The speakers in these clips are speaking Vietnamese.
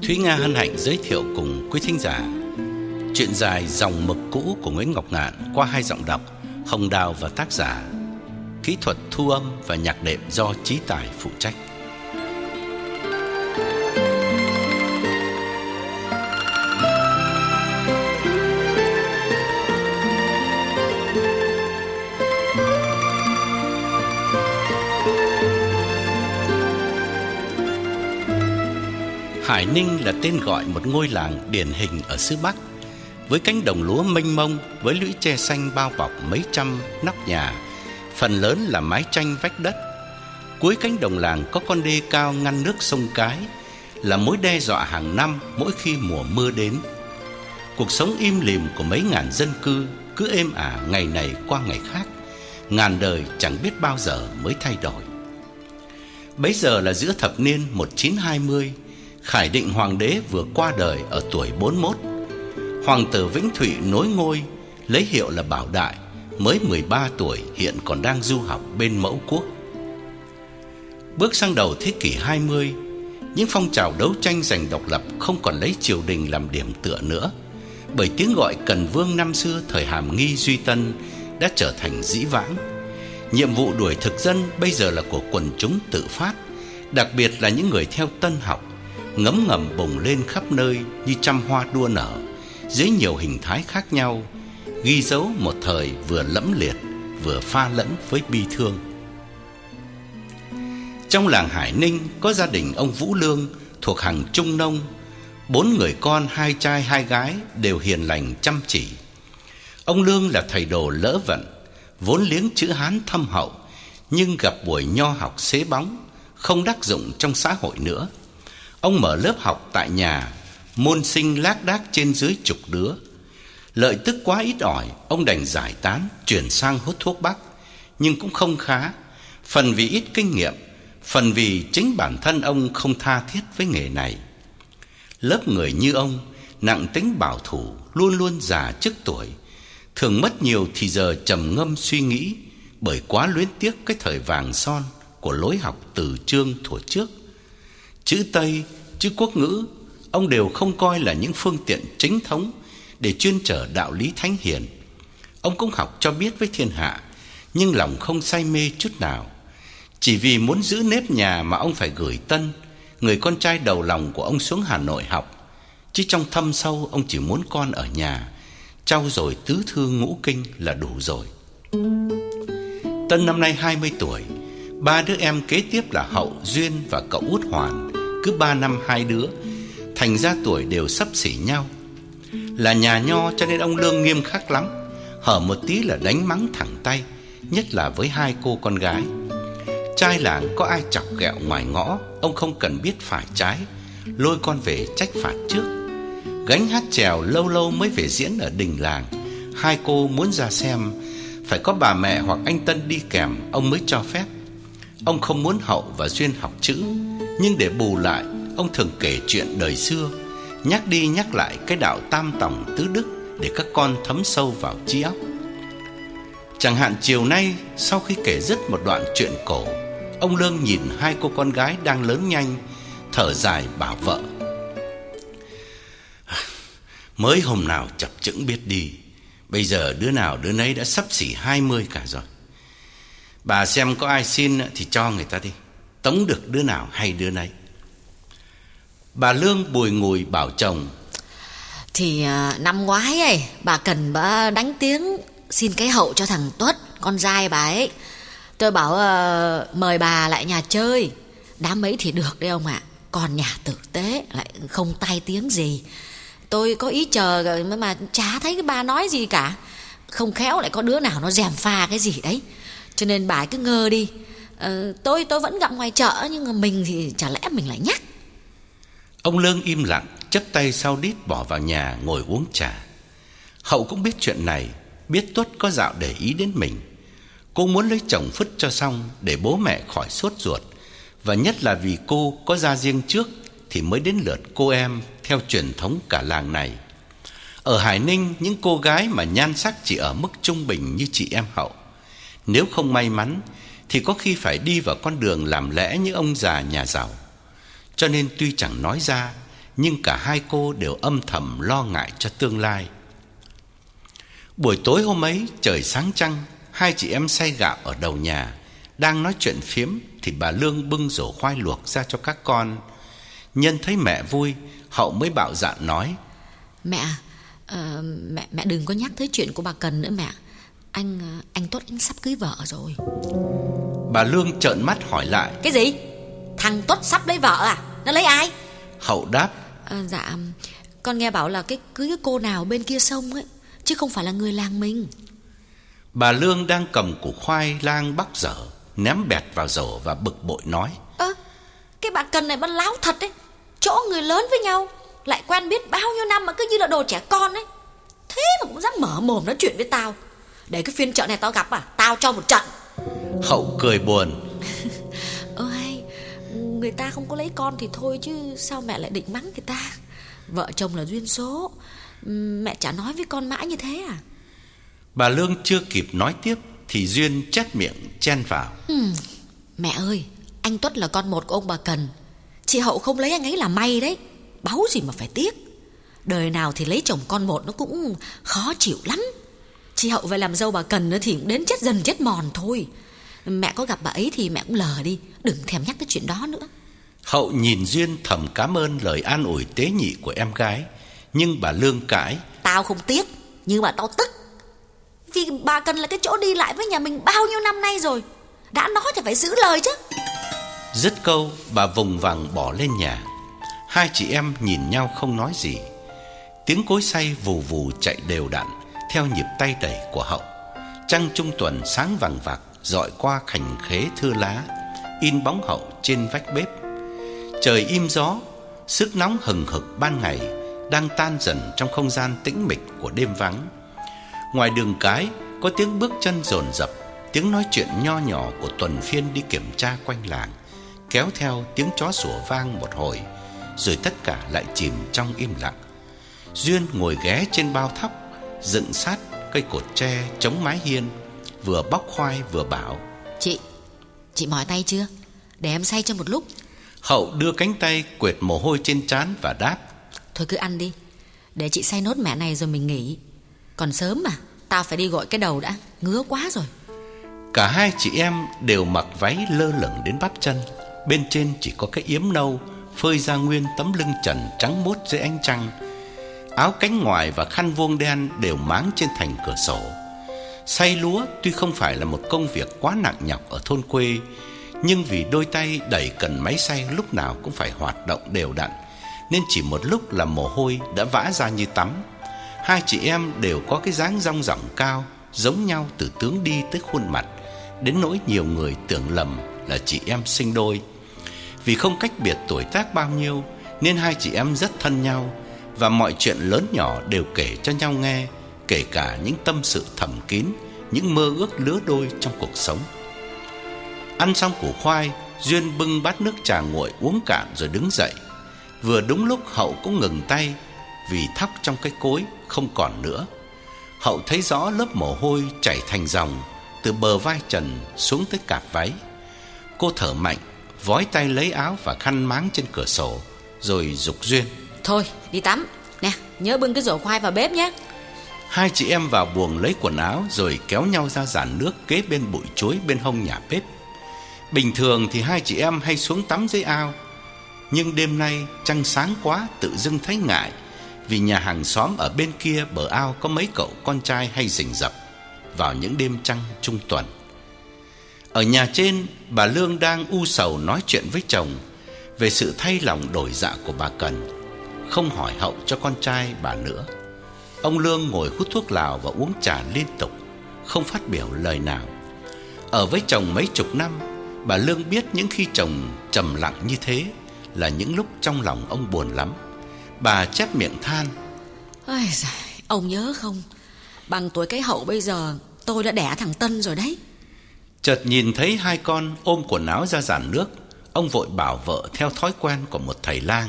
Thúy Nga hân hạnh giới thiệu cùng quý thính giả truyện dài Dòng mực cũ của Nguyễn Ngọc Ngạn qua hai giọng đọc Hồng Đào và tác giả. Kỹ thuật thu âm và nhạc đệm do Chí Tài phụ trách. Hải Ninh là tên gọi một ngôi làng điển hình ở xứ Bắc, với cánh đồng lúa mênh mông, với lũy tre xanh bao bọc mấy trăm nóc nhà, phần lớn là mái tranh vách đất. Cuối cánh đồng làng có con đê cao ngăn nước sông Cái, là mối đe dọa hàng năm mỗi khi mùa mưa đến. Cuộc sống im lìm của mấy ngàn dân cư cứ êm ả ngày này qua ngày khác, ngàn đời chẳng biết bao giờ mới thay đổi. Bấy giờ là giữa thập niên 1920, Khải Định Hoàng đế vừa qua đời ở tuổi 41. Hoàng tử Vĩnh Thụy nối ngôi, lấy hiệu là Bảo Đại, mới 13 tuổi, hiện còn đang du học bên Mẫu Quốc. Bước sang đầu thế kỷ 20, những phong trào đấu tranh giành độc lập không còn lấy triều đình làm điểm tựa nữa, bởi tiếng gọi cần vương năm xưa thời Hàm Nghi Duy Tân đã trở thành dĩ vãng. Nhiệm vụ đuổi thực dân bây giờ là của quần chúng tự phát, đặc biệt là những người theo Tân học, ngấm ngầm bùng lên khắp nơi như trăm hoa đua nở, dưới nhiều hình thái khác nhau, ghi dấu một thời vừa lẫm liệt, vừa pha lẫn với bi thương. Trong làng Hải Ninh có gia đình ông Vũ Lương thuộc hàng Trung Nông. 4 người con, 2 trai 2 gái, đều hiền lành chăm chỉ. Ông Lương là thầy đồ lỡ vận, vốn liếng chữ Hán thâm hậu, nhưng gặp buổi nho học xế bóng, không đắc dụng trong xã hội nữa. Ông mở lớp học tại nhà, môn sinh lác đác trên dưới chục đứa. Lợi tức quá ít ỏi, ông đành giải tán, chuyển sang hút thuốc bắc, nhưng cũng không khá. Phần vì ít kinh nghiệm, phần vì chính bản thân ông không tha thiết với nghề này. Lớp người như ông, nặng tính bảo thủ, luôn luôn già trước tuổi, thường mất nhiều thì giờ trầm ngâm suy nghĩ, bởi quá luyến tiếc cái thời vàng son của lối học từ chương thuở trước. Chữ Tây, chữ quốc ngữ, ông đều không coi là những phương tiện chính thống để chuyên trở đạo lý thánh hiền. Ông cũng học cho biết với thiên hạ, nhưng lòng không say mê chút nào. Chỉ vì muốn giữ nếp nhà mà ông phải gửi Tân, người con trai đầu lòng của ông, xuống Hà Nội học. Chứ trong thâm sâu ông chỉ muốn con ở nhà, trau dồi tứ thư ngũ kinh là đủ rồi. Tân năm nay 20 tuổi, 3 đứa em kế tiếp là Hậu, Duyên và cậu út Hoàn, cứ 3 năm 2 đứa, thành ra tuổi đều xấp xỉ nhau. Là nhà nho cho nên ông Lương nghiêm khắc lắm, hở một tí là đánh mắng thẳng tay, nhất là với 2 cô con gái. Trai làng có ai chọc ghẹo ngoài ngõ, ông không cần biết phải trái, lôi con về trách phạt trước. Gánh hát chèo lâu lâu mới về diễn ở đình làng, 2 cô muốn ra xem, phải có bà mẹ hoặc anh Tân đi kèm ông mới cho phép. Ông không muốn Hậu và Duyên học chữ, nhưng để bù lại, ông thường kể chuyện đời xưa, nhắc đi nhắc lại cái đạo tam tòng tứ đức để các con thấm sâu vào trí óc. Chẳng hạn chiều nay, sau khi kể dứt một đoạn chuyện cổ, ông Lương nhìn 2 cô con gái đang lớn nhanh, thở dài bảo vợ: mới hôm nào chập chững biết đi, bây giờ đứa nào đứa nấy đã xấp xỉ 20 cả rồi. Bà xem có ai xin thì cho người ta đi, tống được đứa nào hay đứa nấy. Bà Lương bùi ngùi bảo chồng: thì năm ngoái ấy, bà cần bà đánh tiếng xin cái Hậu cho thằng Tuất, con trai bà ấy. Tôi bảo mời bà lại nhà chơi, đám ấy thì được đấy ông ạ. Còn nhà tử tế lại không tai tiếng gì. Tôi có ý chờ rồi mà chả thấy cái bà nói gì cả. Không khéo lại có đứa nào nó gièm pha cái gì đấy, cho nên bà ấy cứ ngơ đi. Tôi vẫn gặp ngoài chợ, nhưng mà mình thì chả lẽ mình lại nhắc. Ông Lương im lặng, chắp tay sau đít bỏ vào nhà ngồi uống trà. Hậu cũng biết chuyện này, biết Tuất có dạo để ý đến mình. Cô muốn lấy chồng phứt cho xong để bố mẹ khỏi sốt ruột, và nhất là vì cô có gia riêng trước thì mới đến lượt cô em theo truyền thống cả làng này. Ở Hải Ninh, những cô gái mà nhan sắc chỉ ở mức trung bình như chị em Hậu, nếu không may mắn thì có khi phải đi vào con đường làm lẽ như ông già nhà giàu. Cho nên tuy chẳng nói ra, nhưng cả hai cô đều âm thầm lo ngại cho tương lai. Buổi tối hôm ấy trời sáng trăng, hai chị em xay gạo ở đầu nhà, đang nói chuyện phiếm thì bà Lương bưng rổ khoai luộc ra cho các con. Nhân thấy mẹ vui, Hậu mới bạo dạn nói: Mẹ, mẹ đừng có nhắc tới chuyện của bà Cần nữa mẹ. Anh Tuất anh sắp cưới vợ rồi. Bà Lương trợn mắt hỏi lại: Cái gì? Thằng Tuất sắp lấy vợ à? Nó lấy ai? Hậu đáp: Dạ, con nghe bảo là cưới cái cô nào bên kia sông ấy, chứ không phải là người làng mình. Bà Lương đang cầm củ khoai lang bóc dở, ném bẹt vào rổ và bực bội nói: Cái bà Cần này bắt láo thật đấy. Chỗ người lớn với nhau lại quen biết bao nhiêu năm mà cứ như là đồ trẻ con ấy. Thế mà cũng dám mở mồm nói chuyện với tao. Để cái phiên chợ này tao gặp tao cho một trận. Hậu cười buồn: Hay, người ta không có lấy con thì thôi chứ sao mẹ lại định mắng người ta? Vợ chồng là duyên số. Mẹ chả nói với con mãi như thế à? Bà Lương chưa kịp nói tiếp thì Duyên chét miệng chen vào: Mẹ ơi, anh Tuất là con một của ông bà Cần. Chị Hậu không lấy anh ấy là may đấy. Báu gì mà phải tiếc. Đời nào thì lấy chồng con một nó cũng khó chịu lắm. Chị Hậu về làm dâu bà Cần nữa thì cũng đến chết dần chết mòn thôi. Mẹ có gặp bà ấy thì mẹ cũng lờ đi, đừng thèm nhắc tới chuyện đó nữa. Hậu nhìn Duyên thầm cảm ơn lời an ủi tế nhị của em gái, nhưng bà Lương cãi: Tao không tiếc, nhưng mà tao tức. Vì bà Cần là cái chỗ đi lại với nhà mình bao nhiêu năm nay rồi. Đã nói thì phải giữ lời chứ. Dứt câu, bà vùng vằng bỏ lên nhà. Hai chị em nhìn nhau không nói gì. Tiếng cối xay vù vù chạy đều đặn theo nhịp tay đẩy của Hậu. Trăng trung tuần sáng vằng vặc dọi qua cành khế thưa lá, in bóng Hậu trên vách bếp. Trời im gió, sức nóng hừng hực ban ngày đang tan dần trong không gian tĩnh mịch của đêm vắng. Ngoài đường cái có tiếng bước chân dồn dập, tiếng nói chuyện nho nhỏ của tuần phiên đi kiểm tra quanh làng, kéo theo tiếng chó sủa vang một hồi, rồi tất cả lại chìm trong im lặng. Duyên ngồi ghé trên bao thóc, dựng sát cây cột tre chống mái hiên, vừa bóc khoai vừa bảo: Chị mỏi tay chưa? Để em xay cho một lúc. Hậu đưa cánh tay quệt mồ hôi trên trán và đáp: Thôi cứ ăn đi, để chị xay nốt mẹ này rồi mình nghỉ. Còn sớm mà, tao phải đi gội cái đầu đã, ngứa quá rồi. Cả hai chị em đều mặc váy lơ lửng đến bắp chân, bên trên chỉ có cái yếm nâu phơi ra nguyên tấm lưng trần trắng muốt dưới ánh trăng. Áo cánh ngoài và khăn vuông đen đều máng trên thành cửa sổ. Xay lúa tuy không phải là một công việc quá nặng nhọc ở thôn quê, nhưng vì đôi tay đẩy cần máy xay lúc nào cũng phải hoạt động đều đặn, nên chỉ một lúc là mồ hôi đã vã ra như tắm. Hai chị em đều có cái dáng dong dỏng cao, giống nhau từ tướng đi tới khuôn mặt, đến nỗi nhiều người tưởng lầm là chị em sinh đôi. Vì không cách biệt tuổi tác bao nhiêu nên hai chị em rất thân nhau, và mọi chuyện lớn nhỏ đều kể cho nhau nghe, kể cả những tâm sự thầm kín, những mơ ước lứa đôi trong cuộc sống. Ăn xong củ khoai, Duyên bưng bát nước trà nguội uống cạn rồi đứng dậy. Vừa đúng lúc Hậu cũng ngừng tay, vì thóc trong cái cối không còn nữa. Hậu thấy rõ lớp mồ hôi chảy thành dòng từ bờ vai trần xuống tới cạp váy. Cô thở mạnh, vói tay lấy áo và khăn máng trên cửa sổ, rồi giục Duyên: Thôi đi tắm. Nè, nhớ bưng cái rổ khoai vào bếp nhé. Hai chị em vào buồng lấy quần áo rồi kéo nhau ra giàn nước kế bên bụi chuối bên hông nhà bếp. Bình thường thì hai chị em hay xuống tắm dưới ao, nhưng đêm nay trăng sáng quá tự dưng thấy ngại, vì nhà hàng xóm ở bên kia bờ ao có mấy cậu con trai hay rình rập vào những đêm trăng trung tuần. Ở nhà trên, bà Lương đang u sầu nói chuyện với chồng về sự thay lòng đổi dạ của bà Cần, không hỏi Hậu cho con trai bà nữa. Ông Lương ngồi hút thuốc lào và uống trà liên tục, không phát biểu lời nào. Ở với chồng mấy chục năm, bà Lương biết những khi chồng trầm lặng như thế là những lúc trong lòng ông buồn lắm. Bà chép miệng than: Ôi giời, ông nhớ không, bằng tuổi cái Hậu bây giờ tôi đã đẻ thằng Tân rồi đấy. Chợt nhìn thấy hai con ôm quần áo ra giàn nước, ông vội bảo vợ theo thói quen của một thầy lang: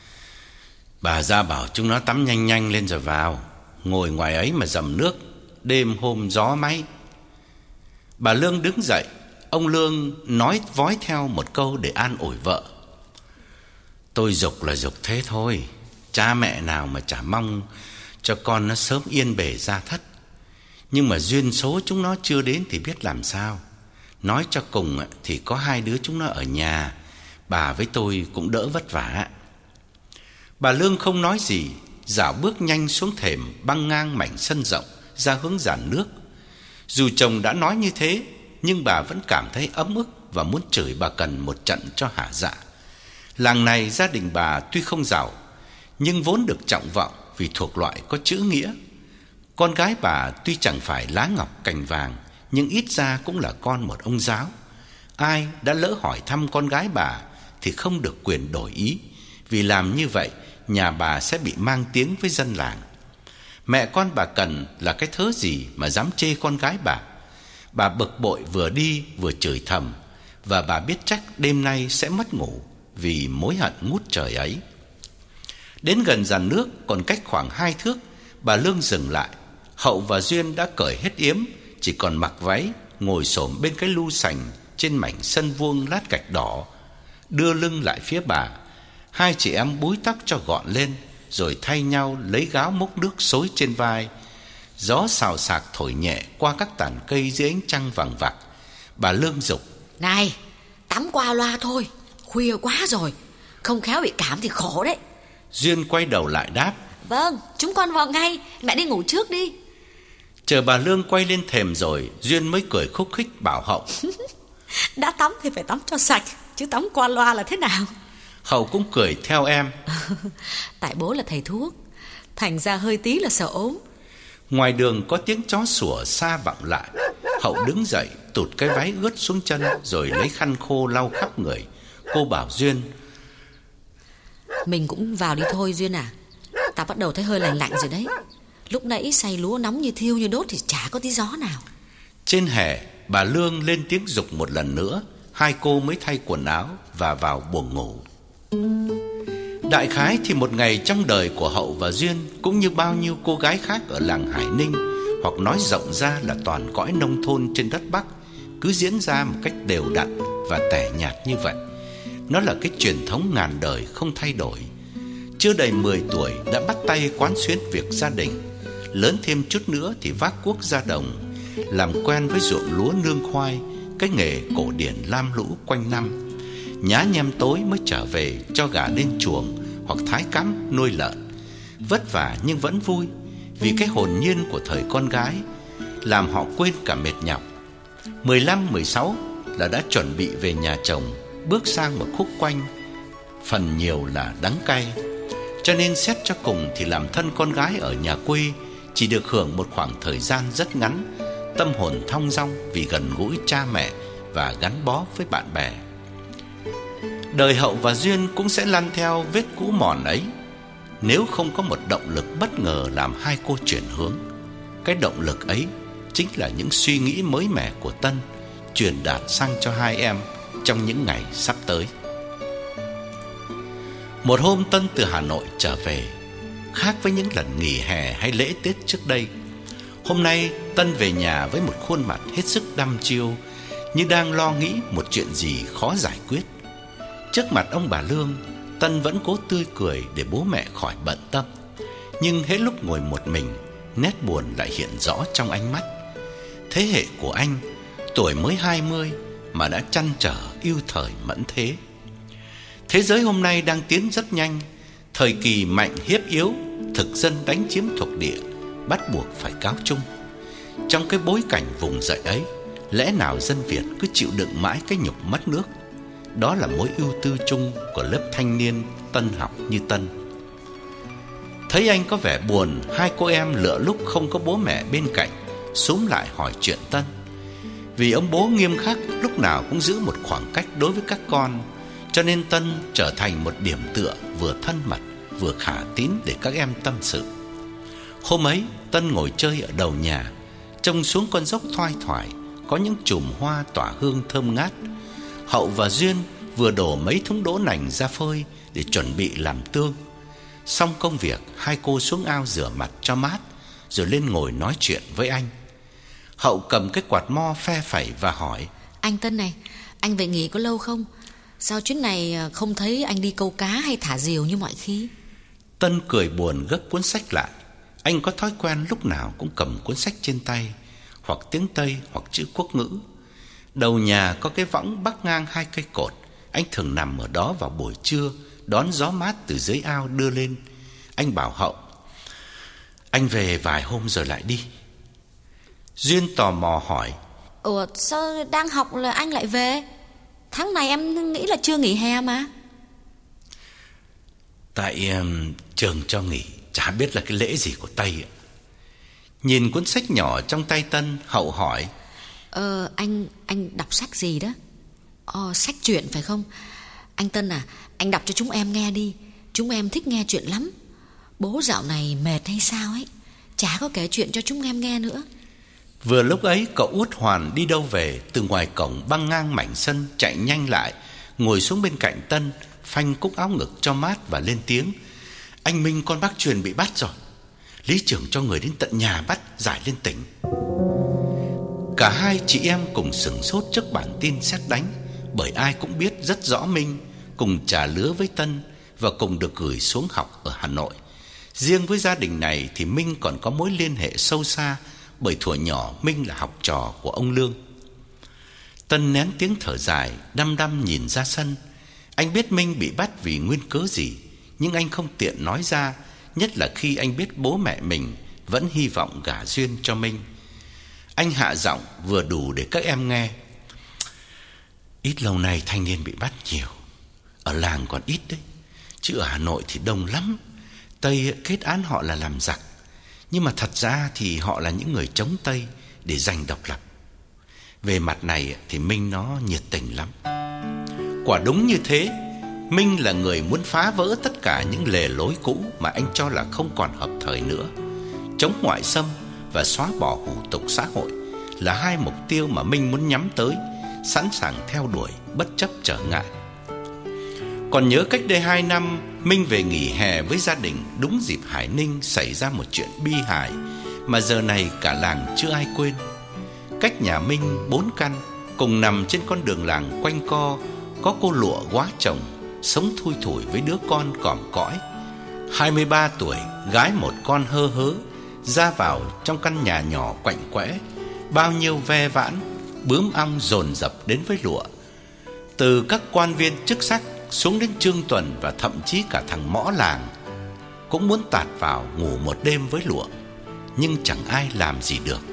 Bà ra bảo chúng nó tắm nhanh nhanh lên rồi vào, ngồi ngoài ấy mà dầm nước, đêm hôm gió máy. Bà Lương đứng dậy, ông Lương nói vói theo một câu để an ủi vợ: Tôi giục là giục thế thôi, cha mẹ nào mà chả mong cho con nó sớm yên bề gia thất. Nhưng mà duyên số chúng nó chưa đến thì biết làm sao. Nói cho cùng thì có hai đứa chúng nó ở nhà, bà với tôi cũng đỡ vất vả. Bà Lương không nói gì, dạo bước nhanh xuống thềm băng ngang mảnh sân rộng ra hướng giàn nước. Dù chồng đã nói như thế, nhưng bà vẫn cảm thấy ấm ức và muốn chửi bà Cần một trận cho hả dạ. Làng này gia đình bà tuy không giàu, nhưng vốn được trọng vọng vì thuộc loại có chữ nghĩa. Con gái bà tuy chẳng phải lá ngọc cành vàng, nhưng ít ra cũng là con một ông giáo. Ai đã lỡ hỏi thăm con gái bà thì không được quyền đổi ý, vì làm như vậy nhà bà sẽ bị mang tiếng với dân làng. Mẹ con bà Cần là cái thớ gì mà dám chê con gái bà. Bà bực bội vừa đi vừa chửi thầm, và bà biết chắc đêm nay sẽ mất ngủ vì mối hận ngút trời ấy. Đến gần giàn nước còn cách khoảng 2 thước, bà Lương dừng lại. Hậu và Duyên đã cởi hết yếm, chỉ còn mặc váy, ngồi xổm bên cái lu sành trên mảnh sân vuông lát gạch đỏ, đưa lưng lại phía bà. Hai chị em búi tóc cho gọn lên, rồi thay nhau lấy gáo múc nước xối trên vai. Gió xào xạc thổi nhẹ qua các tàn cây dưới ánh trăng vàng vặc. Bà Lương giục: Này, tắm qua loa thôi, khuya quá rồi, không khéo bị cảm thì khổ đấy. Duyên quay đầu lại đáp: Vâng, chúng con vào ngay, mẹ đi ngủ trước đi. Chờ bà Lương quay lên thềm rồi, Duyên mới cười khúc khích bảo Hậu: Đã tắm thì phải tắm cho sạch, chứ tắm qua loa là thế nào? Hậu cũng cười theo em: Tại bố là thầy thuốc, thành ra hơi tí là sợ ốm. Ngoài đường có tiếng chó sủa xa vọng lại. Hậu đứng dậy, tụt cái váy ướt xuống chân, rồi lấy khăn khô lau khắp người. Cô bảo Duyên: Mình cũng vào đi thôi Duyên à, ta bắt đầu thấy hơi lạnh lạnh rồi đấy. Lúc nãy xay lúa nóng như thiêu như đốt thì chả có tí gió nào. Trên hè, bà Lương lên tiếng giục một lần nữa. Hai cô mới thay quần áo và vào buồng ngủ. Đại khái thì một ngày trong đời của Hậu và Duyên cũng như bao nhiêu cô gái khác ở làng Hải Ninh, hoặc nói rộng ra là toàn cõi nông thôn trên đất Bắc, cứ diễn ra một cách đều đặn và tẻ nhạt như vậy. Nó là cái truyền thống ngàn đời không thay đổi. Chưa đầy 10 tuổi đã bắt tay quán xuyến việc gia đình. Lớn thêm chút nữa thì vác cuốc ra đồng, làm quen với ruộng lúa nương khoai, cái nghề cổ điển lam lũ quanh năm. Nhá nhem tối mới trở về cho gà lên chuồng hoặc thái cắm nuôi lợn. Vất vả nhưng vẫn vui, vì cái hồn nhiên của thời con gái làm họ quên cả mệt nhọc. 15, 16 là đã chuẩn bị về nhà chồng, bước sang một khúc quanh phần nhiều là đắng cay. Cho nên xét cho cùng thì làm thân con gái ở nhà quê chỉ được hưởng một khoảng thời gian rất ngắn, tâm hồn thong dong vì gần gũi cha mẹ và gắn bó với bạn bè. Đời Hậu và Duyên cũng sẽ lăn theo vết cũ mòn ấy, nếu không có một động lực bất ngờ làm hai cô chuyển hướng. Cái động lực ấy chính là những suy nghĩ mới mẻ của Tân, truyền đạt sang cho hai em trong những ngày sắp tới. Một hôm Tân từ Hà Nội trở về, khác với những lần nghỉ hè hay lễ Tết trước đây. Hôm nay Tân về nhà với một khuôn mặt hết sức đăm chiêu, như đang lo nghĩ một chuyện gì khó giải quyết. Trước mặt ông bà Lương, Tân vẫn cố tươi cười để bố mẹ khỏi bận tâm. Nhưng hết lúc ngồi một mình, nét buồn lại hiện rõ trong ánh mắt. Thế hệ của anh, tuổi mới 20 mà đã trăn trở yêu thời mẫn thế. Thế giới hôm nay đang tiến rất nhanh. Thời kỳ mạnh hiếp yếu, thực dân đánh chiếm thuộc địa, bắt buộc phải cáo chung. Trong cái bối cảnh vùng dậy ấy, lẽ nào dân Việt cứ chịu đựng mãi cái nhục mất nước? Đó là mối ưu tư chung của lớp thanh niên tân học như Tân. Thấy anh có vẻ buồn, hai cô em lựa lúc không có bố mẹ bên cạnh xúm lại hỏi chuyện Tân. Vì ông bố nghiêm khắc, lúc nào cũng giữ một khoảng cách đối với các con, cho nên Tân trở thành một điểm tựa vừa thân mật vừa khả tín để các em tâm sự. Hôm ấy Tân ngồi chơi ở đầu nhà, trông xuống con dốc thoai thoải có những chùm hoa tỏa hương thơm ngát. Hậu và Duyên vừa đổ mấy thúng đỗ nành ra phơi để chuẩn bị làm tương. Xong công việc, hai cô xuống ao rửa mặt cho mát, rồi lên ngồi nói chuyện với anh. Hậu cầm cái quạt mo phe phẩy và hỏi: Anh Tân này, anh về nghỉ có lâu không? Sao chuyến này không thấy anh đi câu cá hay thả diều như mọi khi? Tân cười buồn gấp cuốn sách lại. Anh có thói quen lúc nào cũng cầm cuốn sách trên tay, hoặc tiếng Tây hoặc chữ quốc ngữ. Đầu nhà có cái võng bắc ngang 2 cây cột. Anh thường nằm ở đó vào buổi trưa, đón gió mát từ dưới ao đưa lên. Anh bảo Hậu: "Anh về vài hôm rồi lại đi." Duyên tò mò hỏi: Ủa sao đang học là anh lại về? Tháng này em nghĩ là chưa nghỉ hè mà. Tại trường cho nghỉ, chả biết là cái lễ gì của Tây ạ. Nhìn cuốn sách nhỏ trong tay Tân, Hậu hỏi: Anh đọc sách gì đó? Sách truyện phải không? Anh Tân à, anh đọc cho chúng em nghe đi. Chúng em thích nghe chuyện lắm. Bố dạo này mệt hay sao ấy, chả có kể chuyện cho chúng em nghe nữa. Vừa lúc ấy cậu Út Hoàn đi đâu về, từ ngoài cổng băng ngang mảnh sân chạy nhanh lại, ngồi xuống bên cạnh Tân, phanh cúc áo ngực cho mát và lên tiếng: "Anh Minh con bác Truyền bị bắt rồi. Lý trưởng cho người đến tận nhà bắt, giải lên tỉnh." Cả hai chị em cùng sửng sốt trước bản tin sét đánh, bởi ai cũng biết rất rõ Minh cùng trà lứa với Tân và cùng được gửi xuống học ở Hà Nội. Riêng với gia đình này thì Minh còn có mối liên hệ sâu xa, bởi thuở nhỏ Minh là học trò của ông Lương. Tân nén tiếng thở dài, đăm đăm nhìn ra sân. Anh biết Minh bị bắt vì nguyên cớ gì, nhưng anh không tiện nói ra, nhất là khi anh biết bố mẹ mình vẫn hy vọng gả Duyên cho Minh. Anh hạ giọng vừa đủ để các em nghe: "Ít lâu nay thanh niên bị bắt nhiều. Ở làng còn ít đấy, chứ ở Hà Nội thì đông lắm. Tây kết án họ là làm giặc, nhưng mà thật ra thì họ là những người chống Tây để giành độc lập. Về mặt này thì Minh nó nhiệt tình lắm." Quả đúng như thế. Minh là người muốn phá vỡ tất cả những lề lối cũ mà anh cho là không còn hợp thời nữa. Chống ngoại xâm và xóa bỏ hủ tục xã hội là hai mục tiêu mà Minh muốn nhắm tới, sẵn sàng theo đuổi bất chấp trở ngại. Còn nhớ cách đây 2 năm, Minh về nghỉ hè với gia đình đúng dịp Hải Ninh xảy ra một chuyện bi hài mà giờ này cả làng chưa ai quên. Cách nhà Minh 4 căn, cùng nằm trên con đường làng quanh co, có cô Lụa quá chồng, sống thui thủi với đứa con còm cõi. 23 tuổi, gái một con hơ hớ, ra vào trong căn nhà nhỏ quạnh quẽ. Bao nhiêu ve vãn, bướm ong dồn dập đến với Lụa. Từ các quan viên chức sắc xuống đến Trương Tuần và thậm chí cả thằng mõ làng cũng muốn tạt vào ngủ một đêm với Lụa, nhưng chẳng ai làm gì được.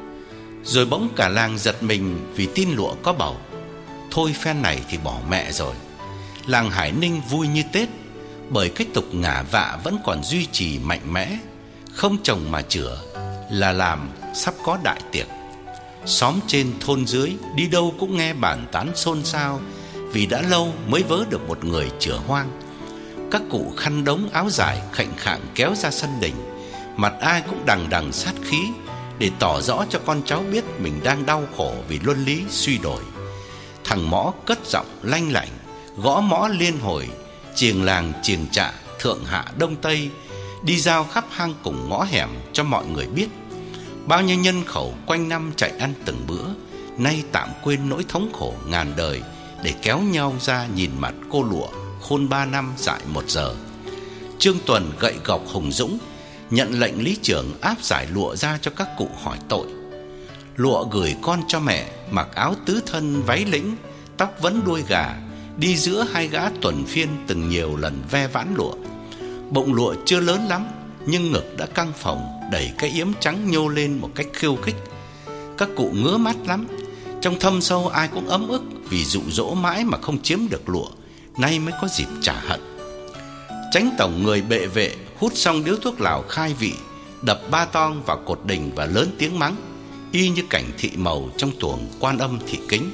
Rồi bỗng cả làng giật mình vì tin Lụa có bầu. Thôi phen này thì bỏ mẹ rồi. Làng Hải Ninh vui như Tết, bởi cái tục ngả vạ vẫn còn duy trì mạnh mẽ. Không chồng mà chữa là làm sắp có đại tiệc. Xóm trên thôn dưới đi đâu cũng nghe bàn tán xôn xao, vì đã lâu mới vớ được một người chữa hoang. Các cụ khăn đống áo dài khệnh khạng kéo ra sân đình, mặt ai cũng đằng đằng sát khí, để tỏ rõ cho con cháu biết mình đang đau khổ vì luân lý suy đổi. Thằng mõ cất giọng lanh lảnh, gõ mõ liên hồi, chiềng làng chiềng trạ, thượng hạ đông tây, đi giao khắp hang cùng ngõ hẻm cho mọi người biết. Bao nhiêu nhân khẩu quanh năm chạy ăn từng bữa, nay tạm quên nỗi thống khổ ngàn đời, để kéo nhau ra nhìn mặt cô Lụa khôn 3 năm dại 1 giờ. Trương Tuần gậy gộc hùng dũng, nhận lệnh lý trưởng áp giải Lụa ra cho các cụ hỏi tội. Lụa gửi con cho mẹ, mặc áo tứ thân váy lĩnh, tóc vấn đuôi gà, đi giữa hai gã tuần phiên từng nhiều lần ve vãn Lụa. Bụng Lụa chưa lớn lắm, nhưng ngực đã căng phồng, đẩy cái yếm trắng nhô lên một cách khiêu khích. Các cụ ngứa mắt lắm. Trong thâm sâu ai cũng ấm ức vì dụ dỗ mãi mà không chiếm được Lụa, nay mới có dịp trả hận. Chánh tổng người bệ vệ hút xong điếu thuốc lào khai vị, đập ba tong vào cột đình và lớn tiếng mắng, y như cảnh thị màu trong tuồng Quan Âm thị kính: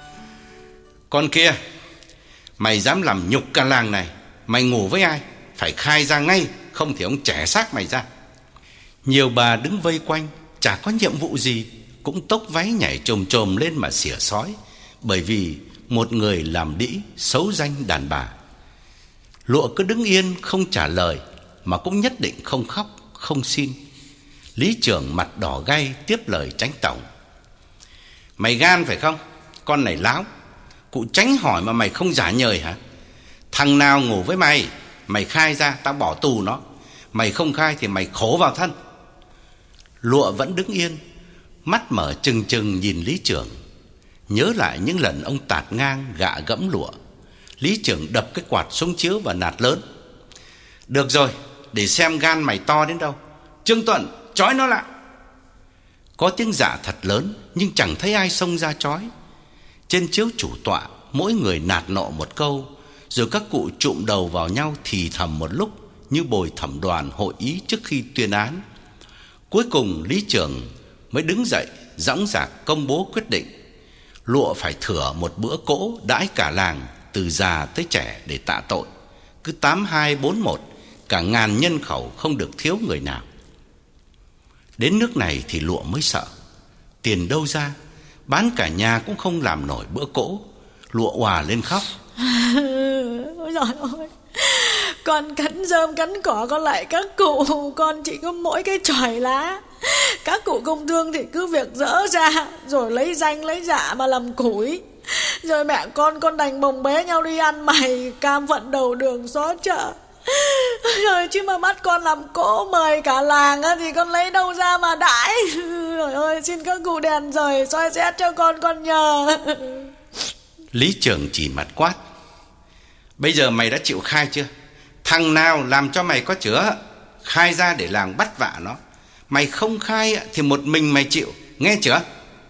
"Con kia, mày dám làm nhục cả làng này, mày ngủ với ai? Phải khai ra ngay, không thì ông chẻ xác mày ra." Nhiều bà đứng vây quanh, chả có nhiệm vụ gì, cũng tốc váy nhảy chồm chồm lên mà xỉa xói, bởi vì một người làm đĩ xấu danh đàn bà. Lụa cứ đứng yên không trả lời, mà cũng nhất định không khóc, không xin. Lý trưởng mặt đỏ gay tiếp lời chánh tổng: "Mày gan phải không? Con này láo. Cụ tránh hỏi mà mày không giả nhời hả? Thằng nào ngủ với mày, mày khai ra tao bỏ tù nó. Mày không khai thì mày khổ vào thân. Lụa vẫn đứng yên, mắt mở trừng trừng nhìn lý trưởng. Nhớ lại những lần ông tạt ngang gạ gẫm Lụa, lý trưởng đập cái quạt xuống chiếu và nạt lớn: được rồi, để xem gan mày to đến đâu. Trương Tuận, trói nó lại. Có tiếng dạ thật lớn, nhưng chẳng thấy ai xông ra trói. Trên chiếu chủ tọa, mỗi người nạt nộ một câu, rồi các cụ trụm đầu vào nhau thì thầm một lúc, như bồi thẩm đoàn hội ý trước khi tuyên án. Cuối cùng lý trưởng mới đứng dậy dõng dạc công bố quyết định: Lụa phải thửa một bữa cỗ đãi cả làng, từ già tới trẻ để tạ tội. Cứ 8241, cả ngàn nhân khẩu không được thiếu người nào. Đến nước này thì Lụa mới sợ. Tiền đâu ra, bán cả nhà cũng không làm nổi bữa cỗ. Lụa òa lên khóc. Ôi giời ơi, con cắn rơm cắn cỏ con lại các cụ, con chỉ có mỗi cái chòi lá. Các cụ công thương thì cứ việc dỡ ra, rồi lấy danh lấy dạ mà làm củi. Rồi mẹ con đành bồng bế nhau đi ăn mày cam vận đầu đường xó chợ. Rồi chứ mà bắt con làm cỗ mời cả làng á, thì con lấy đâu ra mà đãi. Trời ơi, xin các cụ đèn rời soi xét cho con nhờ. Lý trưởng chỉ mặt quát: bây giờ mày đã chịu khai chưa? Thằng nào làm cho mày có chữa, khai ra để làng bắt vạ nó. Mày không khai thì một mình mày chịu, nghe chưa?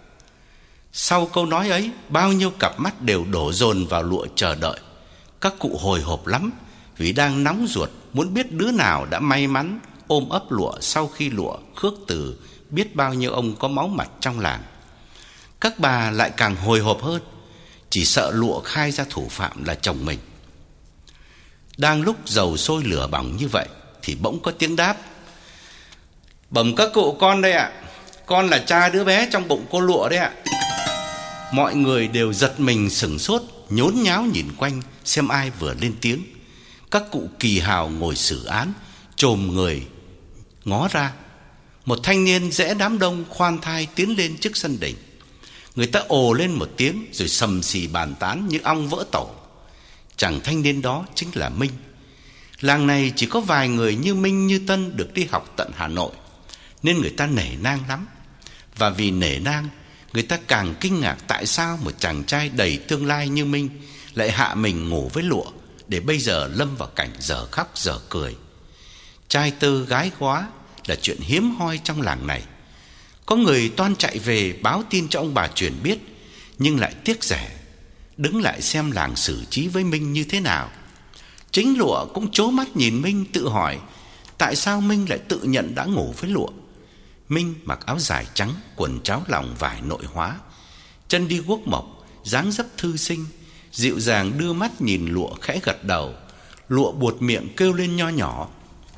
Sau câu nói ấy, bao nhiêu cặp mắt đều đổ dồn vào Lụa chờ đợi. Các cụ hồi hộp lắm, vì đang nóng ruột muốn biết đứa nào đã may mắn ôm ấp Lụa sau khi Lụa khước từ biết bao nhiêu ông có máu mặt trong làng. Các bà lại càng hồi hộp hơn, chỉ sợ Lụa khai ra thủ phạm là chồng mình. Đang lúc dầu sôi lửa bỏng như vậy thì bỗng có tiếng đáp: bẩm các cụ, con đây ạ. Con là cha đứa bé trong bụng cô Lụa đấy ạ. Mọi người đều giật mình sửng sốt, nhốn nháo nhìn quanh xem ai vừa lên tiếng. Các cụ kỳ hào ngồi xử án chồm người ngó ra. Một thanh niên rẽ đám đông khoan thai tiến lên trước sân đình. Người ta ồ lên một tiếng rồi sầm xì bàn tán như ong vỡ tổ. Chàng thanh niên đó chính là Minh. Làng này chỉ có vài người như Minh như Tân được đi học tận Hà Nội, nên người ta nể nang lắm. Và vì nể nang, người ta càng kinh ngạc tại sao một chàng trai đầy tương lai như Minh lại hạ mình ngủ với Lụa, để bây giờ lâm vào cảnh dở khóc dở cười. Trai tơ gái góa là chuyện hiếm hoi trong làng này. Có người toan chạy về báo tin cho ông bà truyền biết, nhưng lại tiếc rẻ, đứng lại xem làng xử trí với Minh như thế nào. Chính Lụa cũng trố mắt nhìn Minh, tự hỏi tại sao Minh lại tự nhận đã ngủ với Lụa. Minh mặc áo dài trắng, quần tráo lòng vải nội hóa, chân đi guốc mộc, dáng dấp thư sinh, dịu dàng đưa mắt nhìn Lụa khẽ gật đầu. Lụa buột miệng kêu lên nho nhỏ: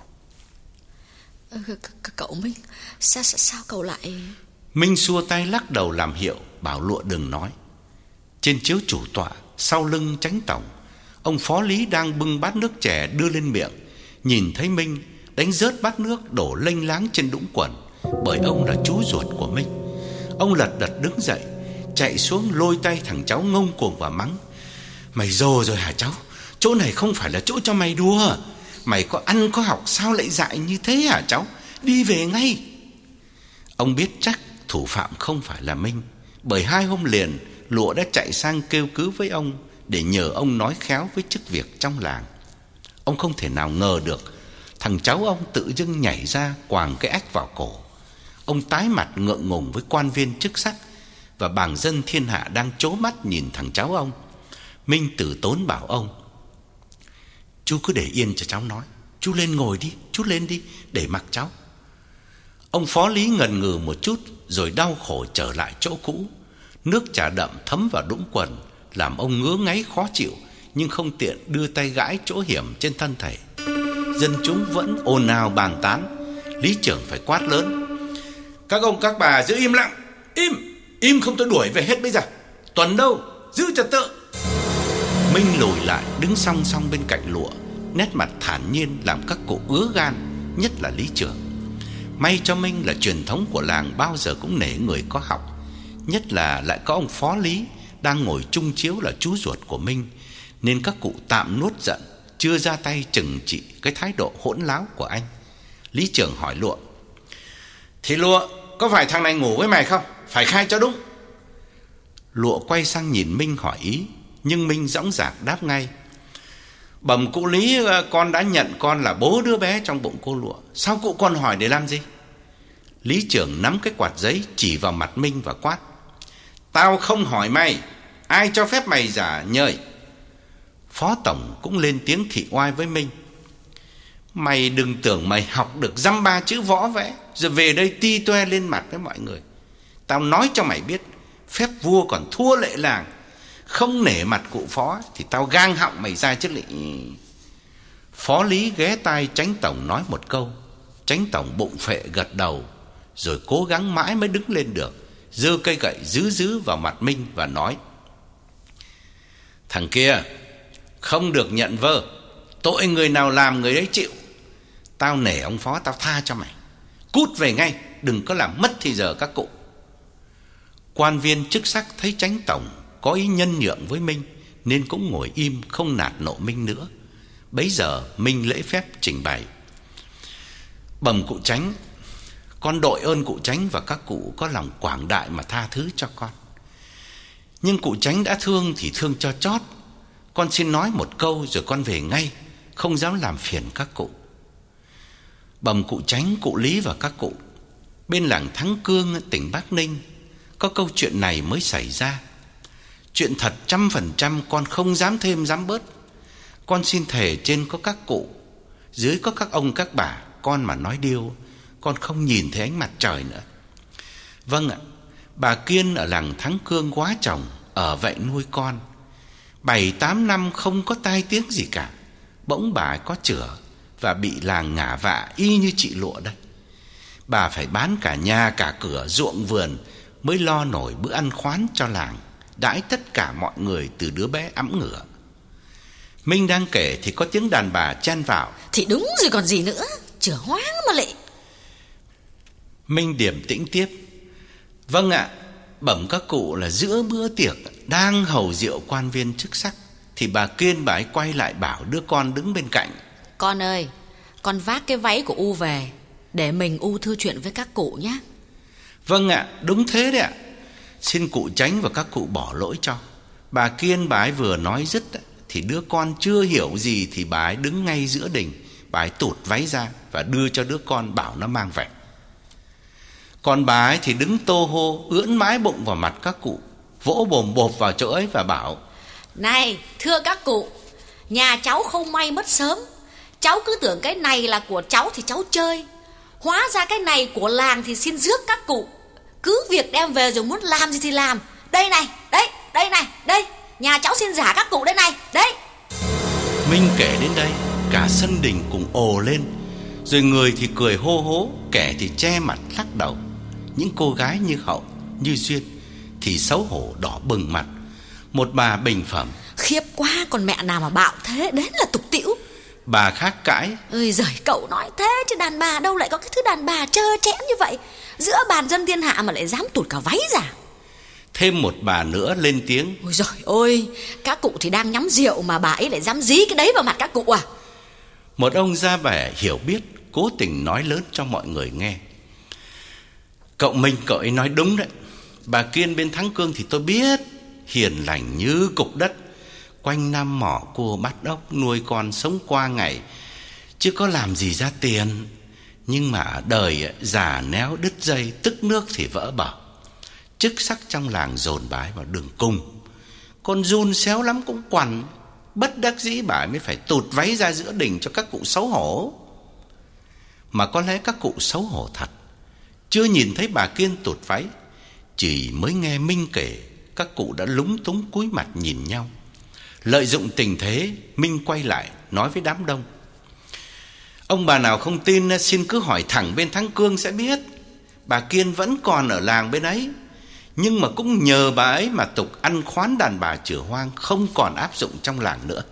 Cậu Minh, sao cậu lại... Minh xua tay lắc đầu làm hiệu, bảo Lụa đừng nói. Trên chiếu chủ tọa, sau lưng chánh tổng, ông phó lý đang bưng bát nước chè đưa lên miệng, nhìn thấy Minh đánh rớt bát nước đổ lênh láng trên đũng quần, bởi ông là chú ruột của Minh. Ông lật đật đứng dậy, chạy xuống lôi tay thằng cháu ngông cuồng và mắng: mày rồ rồi hả cháu? Chỗ này không phải là chỗ cho mày đùa. Mày có ăn có học sao lại dại như thế hả cháu? Đi về ngay. Ông biết chắc thủ phạm không phải là Minh, bởi 2 hôm liền Lụa đã chạy sang kêu cứu với ông để nhờ ông nói khéo với chức việc trong làng. Ông không thể nào ngờ được thằng cháu ông tự dưng nhảy ra quàng cái ách vào cổ. Ông tái mặt ngượng ngùng với quan viên chức sắc và bàng dân thiên hạ đang trố mắt nhìn thằng cháu ông. Minh từ tốn bảo ông: chú cứ để yên cho cháu nói. Chú lên ngồi đi, chú lên đi, để mặc cháu. Ông phó lý ngần ngừ một chút rồi đau khổ trở lại chỗ cũ. Nước trà đậm thấm vào đũng quần làm ông ngứa ngáy khó chịu, nhưng không tiện đưa tay gãi chỗ hiểm trên thân thể. Dân chúng vẫn ồn ào bàn tán. Lý trưởng phải quát lớn: các ông các bà giữ im lặng. Im không tôi đuổi về hết bây giờ. Tuần đâu, giữ trật tự. Minh lùi lại đứng song song bên cạnh Lụa, nét mặt thản nhiên làm các cụ ứa gan, nhất là Lý trưởng. May cho Minh là truyền thống của làng bao giờ cũng nể người có học, nhất là lại có ông phó Lý đang ngồi chung chiếu là chú ruột của Minh, nên các cụ tạm nuốt giận, chưa ra tay trừng trị cái thái độ hỗn láo của anh. Lý trưởng hỏi Lụa: "Thì Lụa, có phải thằng này ngủ với mày không? Phải khai cho đúng." Lụa quay sang nhìn Minh hỏi ý, nhưng Minh dõng dạc đáp ngay: "Bẩm cụ Lý, con đã nhận con là bố đứa bé trong bụng cô Lụa. Sao cụ còn hỏi để làm gì?" Lý trưởng nắm cái quạt giấy chỉ vào mặt Minh và quát: "Tao không hỏi mày, ai cho phép mày giả nhời?" Phó tổng cũng lên tiếng thị oai với Minh: "Mày đừng tưởng mày học được dăm ba chữ võ vẽ rồi về đây ti toe lên mặt với mọi người. Tao nói cho mày biết, phép vua còn thua lệ làng. Không nể mặt cụ phó thì tao gang họng mày ra chứ lị." Phó Lý ghé tai Chánh tổng nói một câu. Chánh tổng bụng phệ gật đầu, rồi cố gắng mãi mới đứng lên được, giơ cây gậy dứ vào mặt Minh và nói: "Thằng kia không được nhận vơ, tội người nào làm người đấy chịu. Tao nể ông phó, tao tha cho mày. Cút về ngay, đừng có làm mất thì giờ các cụ." Quan viên chức sắc thấy Chánh tổng có ý nhân nhượng với Minh nên cũng ngồi im, không nạt nộ Minh nữa. Bấy giờ Minh lễ phép trình bày: "Bẩm cụ Chánh, con đội ơn cụ Chánh và các cụ có lòng quảng đại mà tha thứ cho con. Nhưng cụ Chánh đã thương thì thương cho chót. Con xin nói một câu rồi con về ngay, không dám làm phiền các cụ. Bẩm cụ Chánh, cụ Lý và các cụ, bên làng Thắng Cương, tỉnh Bắc Ninh, có câu chuyện này mới xảy ra. Chuyện thật 100%, con không dám thêm dám bớt. Con xin thề trên có các cụ, dưới có các ông các bà, con mà nói điêu, con không nhìn thấy ánh mặt trời nữa. Vâng ạ, bà Kiên ở làng Thắng Cương quá chồng, ở vậy nuôi con. 7-8 năm không có tai tiếng gì cả. Bỗng bà có chữa và bị làng ngả vạ y như chị Lụa đây. Bà phải bán cả nhà cả cửa ruộng vườn mới lo nổi bữa ăn khoán cho làng, đãi tất cả mọi người từ đứa bé ẵm ngửa." Minh đang kể thì có tiếng đàn bà chen vào: "Thì đúng rồi còn gì nữa, chửa hoáng mà lị." Minh điềm tĩnh tiếp: "Vâng ạ, bẩm các cụ là giữa bữa tiệc đang hầu rượu quan viên chức sắc thì bà Kiên bà ấy quay lại bảo đứa con đứng bên cạnh: Con ơi, con vác cái váy của U về để mình U thư chuyện với các cụ nhé." "Vâng ạ, đúng thế đấy ạ. Xin cụ Chánh và các cụ bỏ lỗi cho. Bà Kiên bà ấy vừa nói dứt thì đứa con chưa hiểu gì thì bà ấy đứng ngay giữa đình, bà ấy tụt váy ra và đưa cho đứa con bảo nó mang về. Còn bà ấy thì đứng tô hô ưỡn mái bụng vào mặt các cụ, vỗ bồm bộp vào chỗ ấy và bảo: "Này, thưa các cụ, nhà cháu không may mất sớm. Cháu cứ tưởng cái này là của cháu thì cháu chơi. Hóa ra cái này của làng thì xin rước các cụ. Cứ việc đem về rồi muốn làm gì thì làm. Đây này, đây, nhà cháu xin giả các cụ đây này, đấy." Minh kể đến đây, cả sân đình cùng ồ lên, rồi người thì cười hô hố, kẻ thì che mặt lắc đầu. Những cô gái như Hậu, như Duyên thì xấu hổ đỏ bừng mặt. Một bà bình phẩm: "Khiếp quá, còn mẹ nào mà bạo thế, đến là tục tĩu." Bà khác cãi: "Ơi giời, cậu nói thế chứ đàn bà đâu lại có cái thứ đàn bà trơ trẽn như vậy. Giữa bàn dân thiên hạ mà lại dám tụt cả váy ra." Thêm một bà nữa lên tiếng: "Ôi giời ơi, các cụ thì đang nhắm rượu mà bà ấy lại dám dí cái đấy vào mặt các cụ à?" Một ông ra vẻ hiểu biết cố tình nói lớn cho mọi người nghe: "Cậu Minh, cậu ấy nói đúng đấy. Bà Kiên bên Thắng Cương thì tôi biết, hiền lành như cục đất, quanh năm mỏ cua bắt ốc, nuôi con sống qua ngày, chứ có làm gì ra tiền. Nhưng mà ở đời già néo đứt dây, tức nước thì vỡ bờ. Chức sắc trong làng dồn bà ấy vào đường cùng. Con run xéo lắm cũng quằn, bất đắc dĩ bà ấy mới phải tụt váy ra giữa đình cho các cụ xấu hổ. Mà có lẽ các cụ xấu hổ thật, chưa nhìn thấy bà Kiên tụt váy, chỉ mới nghe Minh kể, các cụ đã lúng túng cúi mặt nhìn nhau. Lợi dụng tình thế, Minh quay lại nói với đám đông: Ông bà nào không tin xin cứ hỏi thẳng bên Thắng Cương sẽ biết. Bà Kiên vẫn còn ở làng bên ấy, nhưng mà cũng nhờ bà ấy mà tục ăn khoán đàn bà chửa hoang không còn áp dụng trong làng nữa.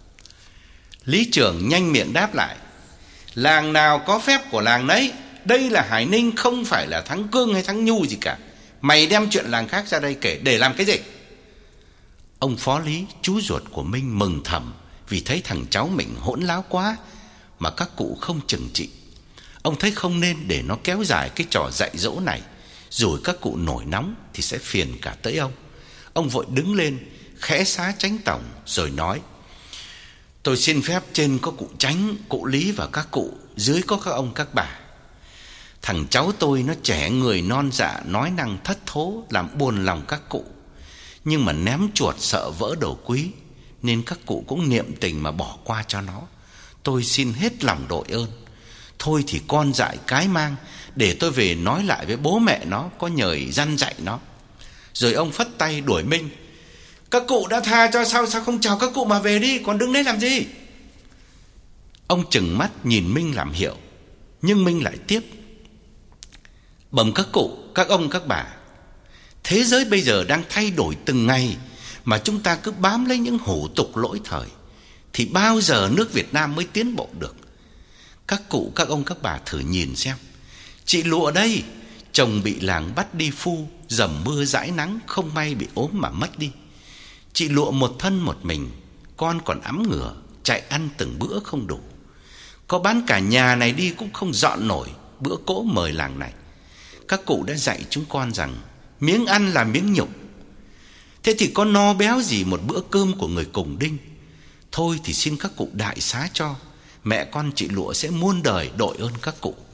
Lý trưởng nhanh miệng đáp lại: Làng nào có phép của làng nấy. Đây là Hải Ninh, không phải là Thắng Cương hay Thắng Nhu gì cả. Mày đem chuyện làng khác ra đây kể để làm cái gì? Ông Phó Lý, chú ruột của Minh, mừng thầm vì thấy thằng cháu mình hỗn láo quá mà các cụ không chừng trị. Ông thấy không nên để nó kéo dài cái trò dạy dỗ này, rồi các cụ nổi nóng thì sẽ phiền cả tới ông. Ông vội đứng lên khẽ xá chánh tổng rồi nói: "Tôi xin phép trên có cụ Chánh, cụ Lý và các cụ, dưới có các ông các bà. Thằng cháu tôi nó trẻ người non dạ, nói năng thất thố, làm buồn lòng các cụ. Nhưng mà ném chuột sợ vỡ đồ quý, nên các cụ cũng niệm tình mà bỏ qua cho nó. Tôi xin hết lòng đội ơn. Thôi thì con dại cái mang, để tôi về nói lại với bố mẹ nó, có nhời răn dạy nó." Rồi ông phất tay đuổi Minh: "Các cụ đã tha cho, sao không chào các cụ mà về đi, còn đứng đấy làm gì?" Ông chừng mắt nhìn Minh làm hiệu, nhưng Minh lại tiếp: "Bẩm các cụ, các ông các bà, thế giới bây giờ đang thay đổi từng ngày, mà chúng ta cứ bám lấy những hủ tục lỗi thời thì bao giờ nước Việt Nam mới tiến bộ được. Các cụ, các ông các bà thử nhìn xem, chị Lụa đây, chồng bị làng bắt đi phu, dầm mưa dãi nắng, không may bị ốm mà mất đi. Chị Lụa một thân một mình, con còn ẵm ngửa, chạy ăn từng bữa không đủ. Có bán cả nhà này đi cũng không dọn nổi bữa cỗ mời làng này. Các cụ đã dạy chúng con rằng miếng ăn là miếng nhục. Thế thì có no béo gì một bữa cơm của người cùng đinh. Thôi thì xin các cụ đại xá cho, mẹ con chị Lụa sẽ muôn đời đội ơn các cụ."